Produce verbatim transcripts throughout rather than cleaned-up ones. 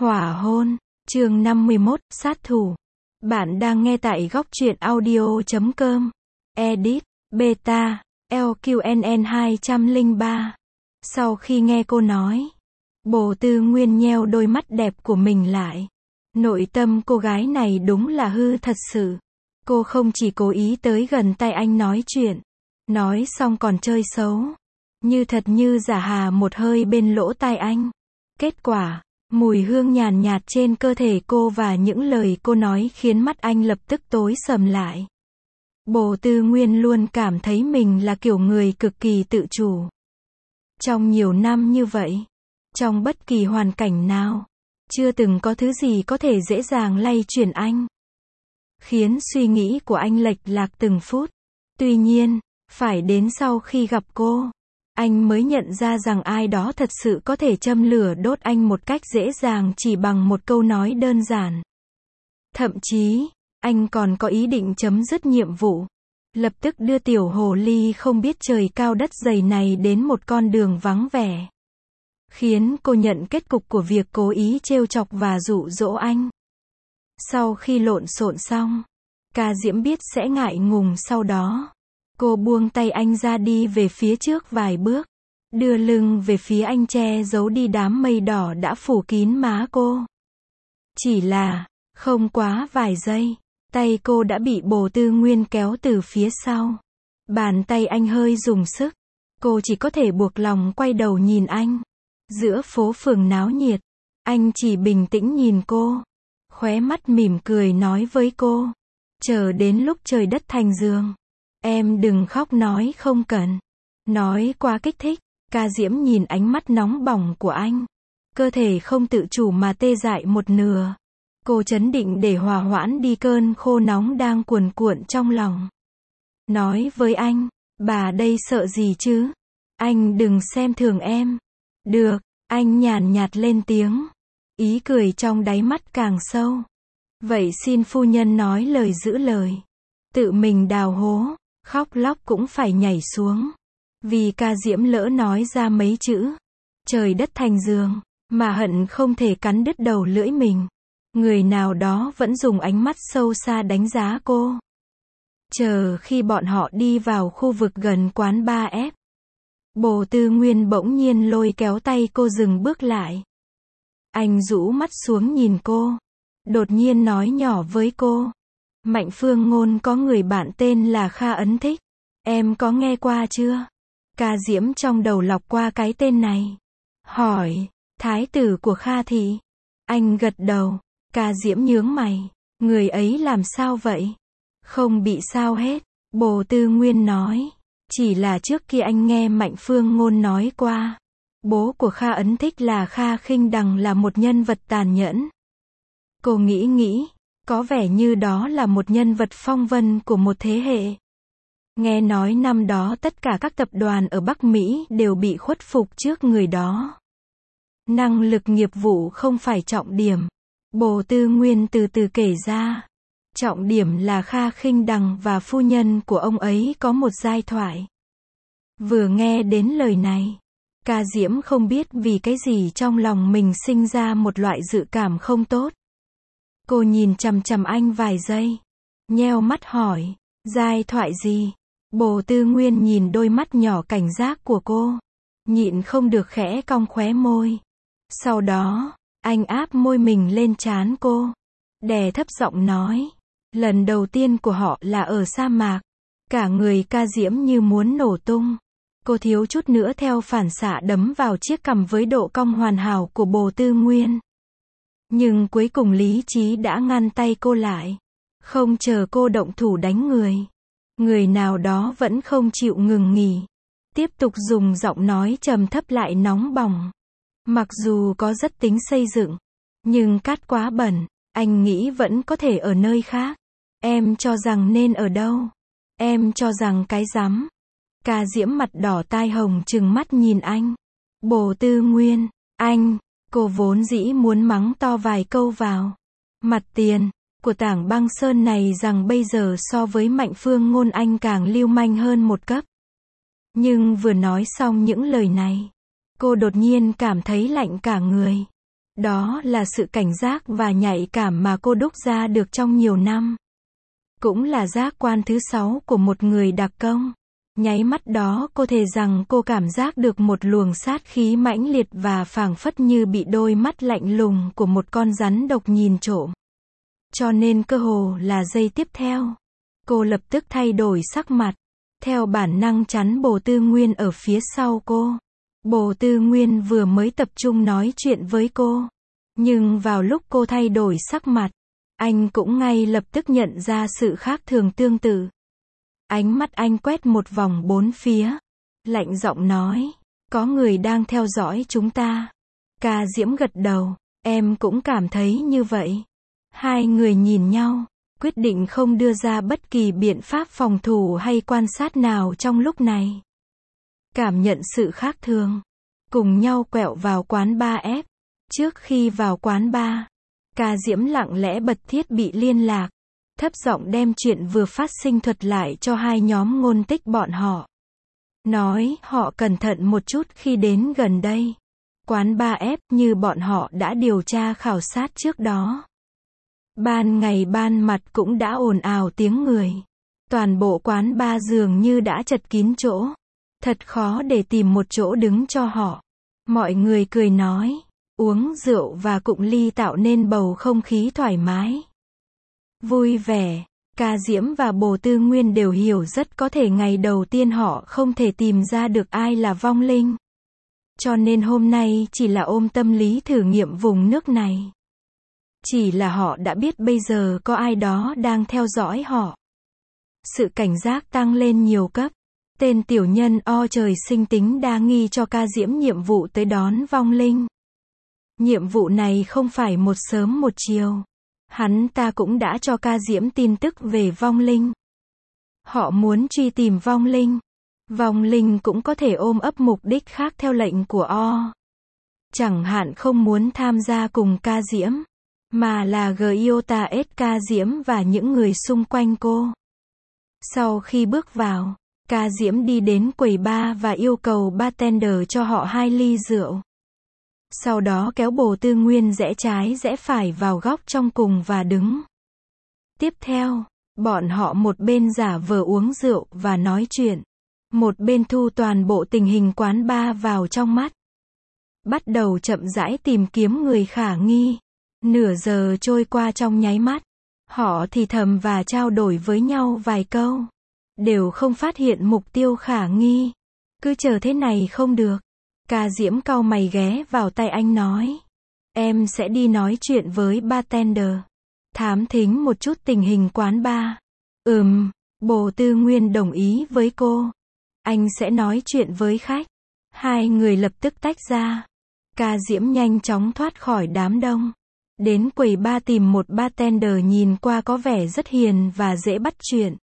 Hỏa hôn, chương năm mươi mốt, sát thủ. Bạn đang nghe tại góc truyện audio chấm com. Edit, Beta, lờ quy en en hai không ba. Sau khi nghe cô nói, Bồ Tư Nguyên nheo đôi mắt đẹp của mình lại. Nội tâm cô gái này đúng là hư thật sự. Cô không chỉ cố ý tới gần tai anh nói chuyện, nói xong còn chơi xấu, như thật như giả hà một hơi bên lỗ tai anh. Kết quả, mùi hương nhàn nhạt trên cơ thể cô và những lời cô nói khiến mắt anh lập tức tối sầm lại. Bồ Tư Nguyên luôn cảm thấy mình là kiểu người cực kỳ tự chủ. Trong nhiều năm như vậy, trong bất kỳ hoàn cảnh nào, chưa từng có thứ gì có thể dễ dàng lay chuyển anh, khiến suy nghĩ của anh lệch lạc từng phút. Tuy nhiên, phải đến sau khi gặp cô, anh mới nhận ra rằng ai đó thật sự có thể châm lửa đốt anh một cách dễ dàng chỉ bằng một câu nói đơn giản. Thậm chí, anh còn có ý định chấm dứt nhiệm vụ, lập tức đưa tiểu hồ ly không biết trời cao đất dày này đến một con đường vắng vẻ, khiến cô nhận kết cục của việc cố ý trêu chọc và dụ dỗ anh. Sau khi lộn xộn xong, Ca Diễm biết sẽ ngại ngùng sau đó. Cô buông tay anh ra đi về phía trước vài bước, đưa lưng về phía anh che giấu đi đám mây đỏ đã phủ kín má cô. Chỉ là, không quá vài giây, tay cô đã bị Bồ Tư Nguyên kéo từ phía sau. Bàn tay anh hơi dùng sức, cô chỉ có thể buộc lòng quay đầu nhìn anh. Giữa phố phường náo nhiệt, anh chỉ bình tĩnh nhìn cô, khóe mắt mỉm cười nói với cô, chờ đến lúc trời đất thành giường, em đừng khóc nói không cần. Nói quá kích thích, Ca Diễm nhìn ánh mắt nóng bỏng của anh, cơ thể không tự chủ mà tê dại một nửa. Cô trấn định để hòa hoãn đi cơn khô nóng đang cuồn cuộn trong lòng. Nói với anh, bà đây sợ gì chứ? Anh đừng xem thường em. Được, anh nhàn nhạt lên tiếng, ý cười trong đáy mắt càng sâu. Vậy xin phu nhân nói lời giữ lời. Tự mình đào hố, khóc lóc cũng phải nhảy xuống. Vì Ca Diễm lỡ nói ra mấy chữ trời đất thành giường, mà hận không thể cắn đứt đầu lưỡi mình. Người nào đó vẫn dùng ánh mắt sâu xa đánh giá cô. Chờ khi bọn họ đi vào khu vực gần quán ba ép, Bồ Tư Nguyên bỗng nhiên lôi kéo tay cô dừng bước lại. Anh rũ mắt xuống nhìn cô, đột nhiên nói nhỏ với cô, Mạnh Phương Ngôn có người bạn tên là Kha Ấn Thích, em có nghe qua chưa? Ca Diễm trong đầu lọc qua cái tên này, hỏi, thái tử của Kha thị? Anh gật đầu. Ca Diễm nhướng mày, người ấy làm sao vậy? Không bị sao hết, Bồ Tư Nguyên nói, chỉ là trước kia anh nghe Mạnh Phương Ngôn nói qua, bố của Kha Ấn Thích là Kha Khinh Đằng là một nhân vật tàn nhẫn. Cô nghĩ nghĩ, có vẻ như đó là một nhân vật phong vân của một thế hệ. Nghe nói năm đó tất cả các tập đoàn ở Bắc Mỹ đều bị khuất phục trước người đó. Năng lực nghiệp vụ không phải trọng điểm. Bồ Tư Nguyên từ từ kể ra. Trọng điểm là Kha Khinh Đằng và phu nhân của ông ấy có một giai thoại. Vừa nghe đến lời này, Ca Diễm không biết vì cái gì trong lòng mình sinh ra một loại dự cảm không tốt. Cô nhìn chằm chằm anh vài giây, nheo mắt hỏi, giai thoại gì? Bồ Tư Nguyên nhìn đôi mắt nhỏ cảnh giác của cô, nhịn không được khẽ cong khóe môi. Sau đó, anh áp môi mình lên trán cô, đè thấp giọng nói, lần đầu tiên của họ là ở sa mạc. Cả người Ca Diễm như muốn nổ tung. Cô thiếu chút nữa theo phản xạ đấm vào chiếc cằm với độ cong hoàn hảo của Bồ Tư Nguyên. Nhưng cuối cùng lý trí đã ngăn tay cô lại. Không chờ cô động thủ đánh người, người nào đó vẫn không chịu ngừng nghỉ, tiếp tục dùng giọng nói trầm thấp lại nóng bỏng. Mặc dù có rất tính xây dựng, nhưng cát quá bẩn, anh nghĩ vẫn có thể ở nơi khác. Em cho rằng nên ở đâu? Em cho rằng cái rắm. Ca Diễm mặt đỏ tai hồng trừng mắt nhìn anh. Bồ Tư Nguyên, anh, cô vốn dĩ muốn mắng to vài câu vào mặt tiền của Tảng Băng Sơn này rằng bây giờ so với Mạnh Phương Ngôn anh càng lưu manh hơn một cấp. Nhưng vừa nói xong những lời này, cô đột nhiên cảm thấy lạnh cả người. Đó là sự cảnh giác và nhạy cảm mà cô đúc ra được trong nhiều năm. Cũng là giác quan thứ sáu của một người đặc công. Nháy mắt đó cô thề rằng cô cảm giác được một luồng sát khí mãnh liệt và phảng phất như bị đôi mắt lạnh lùng của một con rắn độc nhìn trộm. Cho nên cơ hồ là giây tiếp theo, cô lập tức thay đổi sắc mặt, theo bản năng chắn Bồ Tư Nguyên ở phía sau cô. Bồ Tư Nguyên vừa mới tập trung nói chuyện với cô, nhưng vào lúc cô thay đổi sắc mặt, anh cũng ngay lập tức nhận ra sự khác thường tương tự. Ánh mắt anh quét một vòng bốn phía, lạnh giọng nói, có người đang theo dõi chúng ta. Ca Diễm gật đầu, em cũng cảm thấy như vậy. Hai người nhìn nhau, quyết định không đưa ra bất kỳ biện pháp phòng thủ hay quan sát nào trong lúc này. Cảm nhận sự khác thường, cùng nhau quẹo vào quán bar F. Trước khi vào quán bar, Ca Diễm lặng lẽ bật thiết bị liên lạc, thấp giọng đem chuyện vừa phát sinh thuật lại cho hai nhóm ngôn tích bọn họ. Nói họ cẩn thận một chút khi đến gần đây. Quán bar F như bọn họ đã điều tra khảo sát trước đó. Ban ngày ban mặt cũng đã ồn ào tiếng người. Toàn bộ quán bar dường như đã chật kín chỗ. Thật khó để tìm một chỗ đứng cho họ. Mọi người cười nói, uống rượu và cụng ly tạo nên bầu không khí thoải mái, vui vẻ. Ca Diễm và Bồ Tư Nguyên đều hiểu rất có thể ngày đầu tiên họ không thể tìm ra được ai là vong linh. Cho nên hôm nay chỉ là ôm tâm lý thử nghiệm vùng nước này. Chỉ là họ đã biết bây giờ có ai đó đang theo dõi họ. Sự cảnh giác tăng lên nhiều cấp. Tên tiểu nhân o trời sinh tính đa nghi cho Ca Diễm nhiệm vụ tới đón vong linh. Nhiệm vụ này không phải một sớm một chiều. Hắn ta cũng đã cho Ca Diễm tin tức về vong linh. Họ muốn truy tìm vong linh. Vong linh cũng có thể ôm ấp mục đích khác theo lệnh của O. Chẳng hạn không muốn tham gia cùng Ca Diễm, mà là Giota S Ca Diễm và những người xung quanh cô. Sau khi bước vào, Ca Diễm đi đến quầy bar và yêu cầu bartender cho họ hai ly rượu. Sau đó kéo Bồ Tư Nguyên rẽ trái rẽ phải vào góc trong cùng và đứng. Tiếp theo, bọn họ một bên giả vờ uống rượu và nói chuyện, một bên thu toàn bộ tình hình quán bar vào trong mắt. Bắt đầu chậm rãi tìm kiếm người khả nghi. Nửa giờ trôi qua trong nháy mắt. Họ thì thầm và trao đổi với nhau vài câu. Đều không phát hiện mục tiêu khả nghi. Cứ chờ thế này không được. Ca Diễm cau mày ghé vào tay anh nói, em sẽ đi nói chuyện với bartender, thám thính một chút tình hình quán bar. Ừm, Bồ Tư Nguyên đồng ý với cô. Anh sẽ nói chuyện với khách. Hai người lập tức tách ra. Ca Diễm nhanh chóng thoát khỏi đám đông. Đến quầy bar tìm một bartender nhìn qua có vẻ rất hiền và dễ bắt chuyện.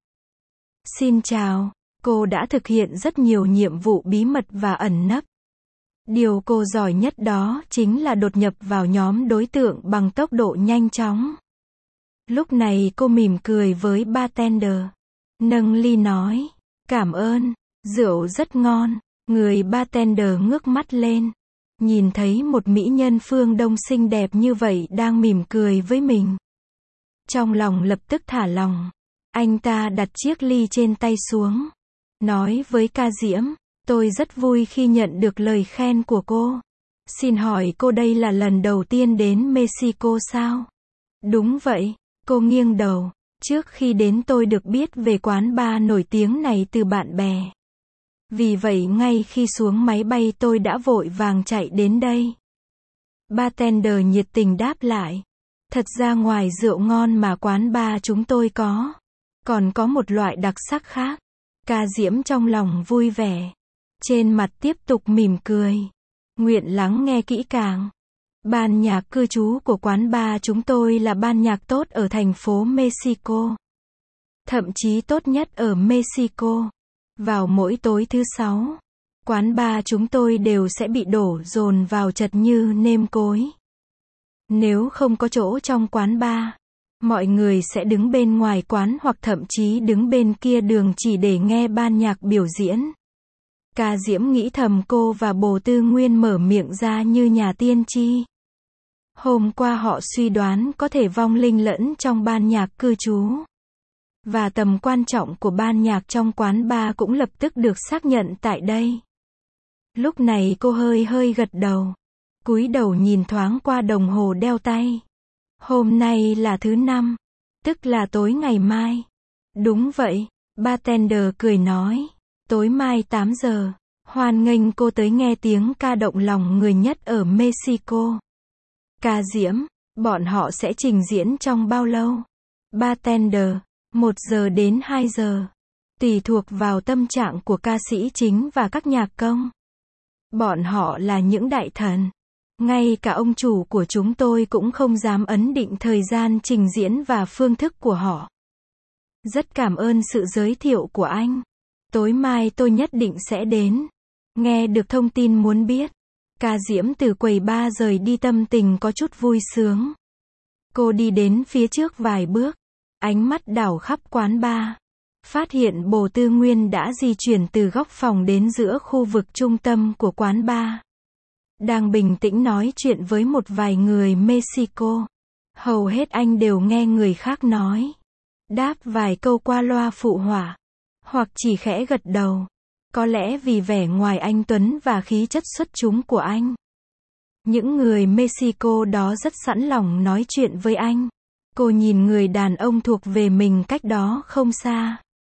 Xin chào, cô đã thực hiện rất nhiều nhiệm vụ bí mật và ẩn nấp. Điều cô giỏi nhất đó chính là đột nhập vào nhóm đối tượng bằng tốc độ nhanh chóng. Lúc này cô mỉm cười với bartender. Nâng ly nói, cảm ơn, rượu rất ngon. Người bartender ngước mắt lên. Nhìn thấy một mỹ nhân phương Đông xinh đẹp như vậy đang mỉm cười với mình. Trong lòng lập tức thả lòng. Anh ta đặt chiếc ly trên tay xuống. Nói với Ca Diễm, tôi rất vui khi nhận được lời khen của cô. Xin hỏi cô đây là lần đầu tiên đến Mexico sao? Đúng vậy, cô nghiêng đầu. Trước khi đến tôi được biết về quán bar nổi tiếng này từ bạn bè. Vì vậy ngay khi xuống máy bay tôi đã vội vàng chạy đến đây. Bartender nhiệt tình đáp lại. Thật ra ngoài rượu ngon mà quán bar chúng tôi có, còn có một loại đặc sắc khác. Ca Diễm trong lòng vui vẻ. Trên mặt tiếp tục mỉm cười. Nguyện lắng nghe kỹ càng. Ban nhạc cư trú của quán bar chúng tôi là ban nhạc tốt ở thành phố Mexico. Thậm chí tốt nhất ở Mexico. Vào mỗi tối thứ sáu, quán bar chúng tôi đều sẽ bị đổ dồn vào chật như nêm cối. Nếu không có chỗ trong quán bar, mọi người sẽ đứng bên ngoài quán hoặc thậm chí đứng bên kia đường chỉ để nghe ban nhạc biểu diễn. Ca Diễm nghĩ thầm cô và Bồ Tư Nguyên mở miệng ra như nhà tiên tri. Hôm qua họ suy đoán có thể vong linh lẫn trong ban nhạc cư trú. Và tầm quan trọng của ban nhạc trong quán bar cũng lập tức được xác nhận tại đây. Lúc này cô hơi hơi gật đầu. Cúi đầu nhìn thoáng qua đồng hồ đeo tay. Hôm nay là thứ năm, tức là tối ngày mai. Đúng vậy, bartender cười nói. Tối mai tám giờ, hoan nghênh cô tới nghe tiếng ca động lòng người nhất ở Mexico. Ca diễm, bọn họ sẽ trình diễn trong bao lâu? Bartender, một giờ đến hai giờ. Tùy thuộc vào tâm trạng của ca sĩ chính và các nhạc công. Bọn họ là những đại thần. Ngay cả ông chủ của chúng tôi cũng không dám ấn định thời gian trình diễn và phương thức của họ. Rất cảm ơn sự giới thiệu của anh. Tối mai tôi nhất định sẽ đến. Nghe được thông tin muốn biết. Ca diễm từ quầy bar rời đi tâm tình có chút vui sướng. Cô đi đến phía trước vài bước. Ánh mắt đảo khắp quán bar. Phát hiện Bồ Tư Nguyên đã di chuyển từ góc phòng đến giữa khu vực trung tâm của quán bar. Đang bình tĩnh nói chuyện với một vài người Mexico. Hầu hết anh đều nghe người khác nói. Đáp vài câu qua loa phụ họa. Hoặc chỉ khẽ gật đầu. Có lẽ vì vẻ ngoài anh tuấn và khí chất xuất chúng của anh. Những người Mexico đó rất sẵn lòng nói chuyện với anh. Cô nhìn người đàn ông thuộc về mình cách đó không xa.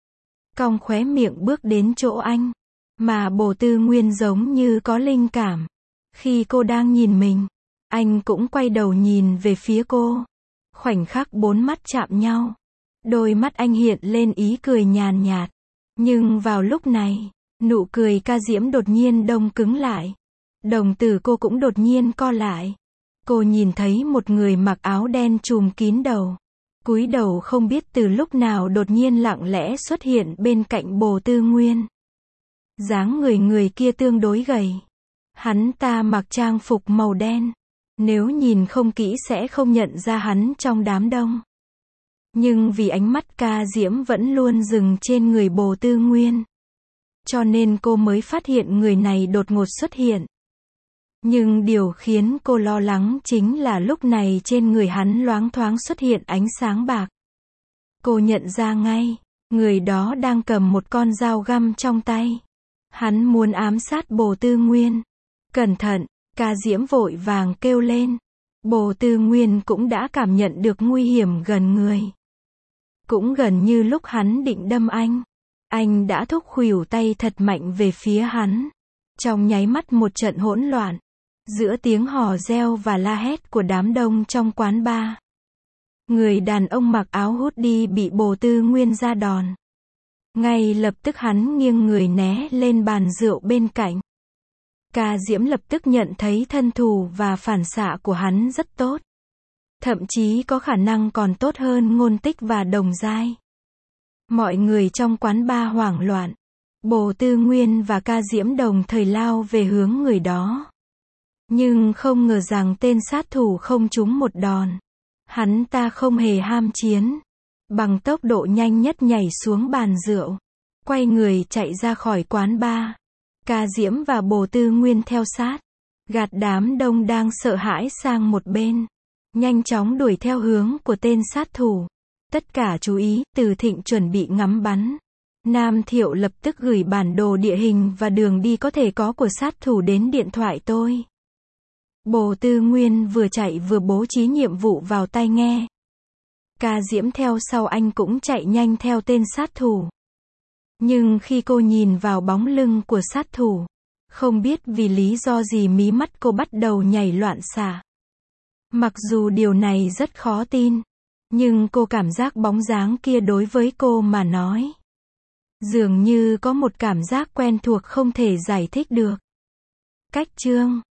Cong khóe miệng bước đến chỗ anh. Mà Bồ Tư Nguyên giống như có linh cảm. Khi cô đang nhìn mình, anh cũng quay đầu nhìn về phía cô. Khoảnh khắc bốn mắt chạm nhau. Đôi mắt anh hiện lên ý cười nhàn nhạt. Nhưng vào lúc này, nụ cười ca diễm đột nhiên đông cứng lại. Đồng tử cô cũng đột nhiên co lại. Cô nhìn thấy một người mặc áo đen trùm kín đầu. Cúi đầu không biết từ lúc nào đột nhiên lặng lẽ xuất hiện bên cạnh Bồ Tư Nguyên. Dáng người người kia tương đối gầy. Hắn ta mặc trang phục màu đen. Nếu nhìn không kỹ sẽ không nhận ra hắn trong đám đông. Nhưng vì ánh mắt ca diễm vẫn luôn dừng trên người Bồ Tư Nguyên. Cho nên cô mới phát hiện người này đột ngột xuất hiện. Nhưng điều khiến cô lo lắng chính là lúc này trên người hắn loáng thoáng xuất hiện ánh sáng bạc. Cô nhận ra ngay, người đó đang cầm một con dao găm trong tay. Hắn muốn ám sát Bồ Tư Nguyên. Cẩn thận, ca diễm vội vàng kêu lên. Bồ Tư Nguyên cũng đã cảm nhận được nguy hiểm gần người. Cũng gần như lúc hắn định đâm anh. Anh đã thúc khuỷu tay thật mạnh về phía hắn. Trong nháy mắt một trận hỗn loạn. Giữa tiếng hò reo và la hét của đám đông trong quán bar. Người đàn ông mặc áo hoodie bị Bồ Tư Nguyên ra đòn. Ngay lập tức hắn nghiêng người né lên bàn rượu bên cạnh. Ca diễm lập tức nhận thấy thân thủ và phản xạ của hắn rất tốt. Thậm chí có khả năng còn tốt hơn Ngôn Tích và Đồng Giai. Mọi người trong quán bar hoảng loạn. Bồ Tư Nguyên và ca diễm đồng thời lao về hướng người đó. Nhưng không ngờ rằng tên sát thủ không trúng một đòn. Hắn ta không hề ham chiến. Bằng tốc độ nhanh nhất nhảy xuống bàn rượu. Quay người chạy ra khỏi quán bar. Ca diễm và Bồ Tư Nguyên theo sát. Gạt đám đông đang sợ hãi sang một bên. Nhanh chóng đuổi theo hướng của tên sát thủ. Tất cả chú ý, Từ Thịnh chuẩn bị ngắm bắn. Nam Thiệu lập tức gửi bản đồ địa hình và đường đi có thể có của sát thủ đến điện thoại tôi. Bồ Tư Nguyên vừa chạy vừa bố trí nhiệm vụ vào tai nghe. Ca diễm theo sau anh cũng chạy nhanh theo tên sát thủ. Nhưng khi cô nhìn vào bóng lưng của sát thủ, không biết vì lý do gì mí mắt cô bắt đầu nhảy loạn xạ. Mặc dù điều này rất khó tin, nhưng cô cảm giác bóng dáng kia đối với cô mà nói. Dường như có một cảm giác quen thuộc không thể giải thích được. Cách chương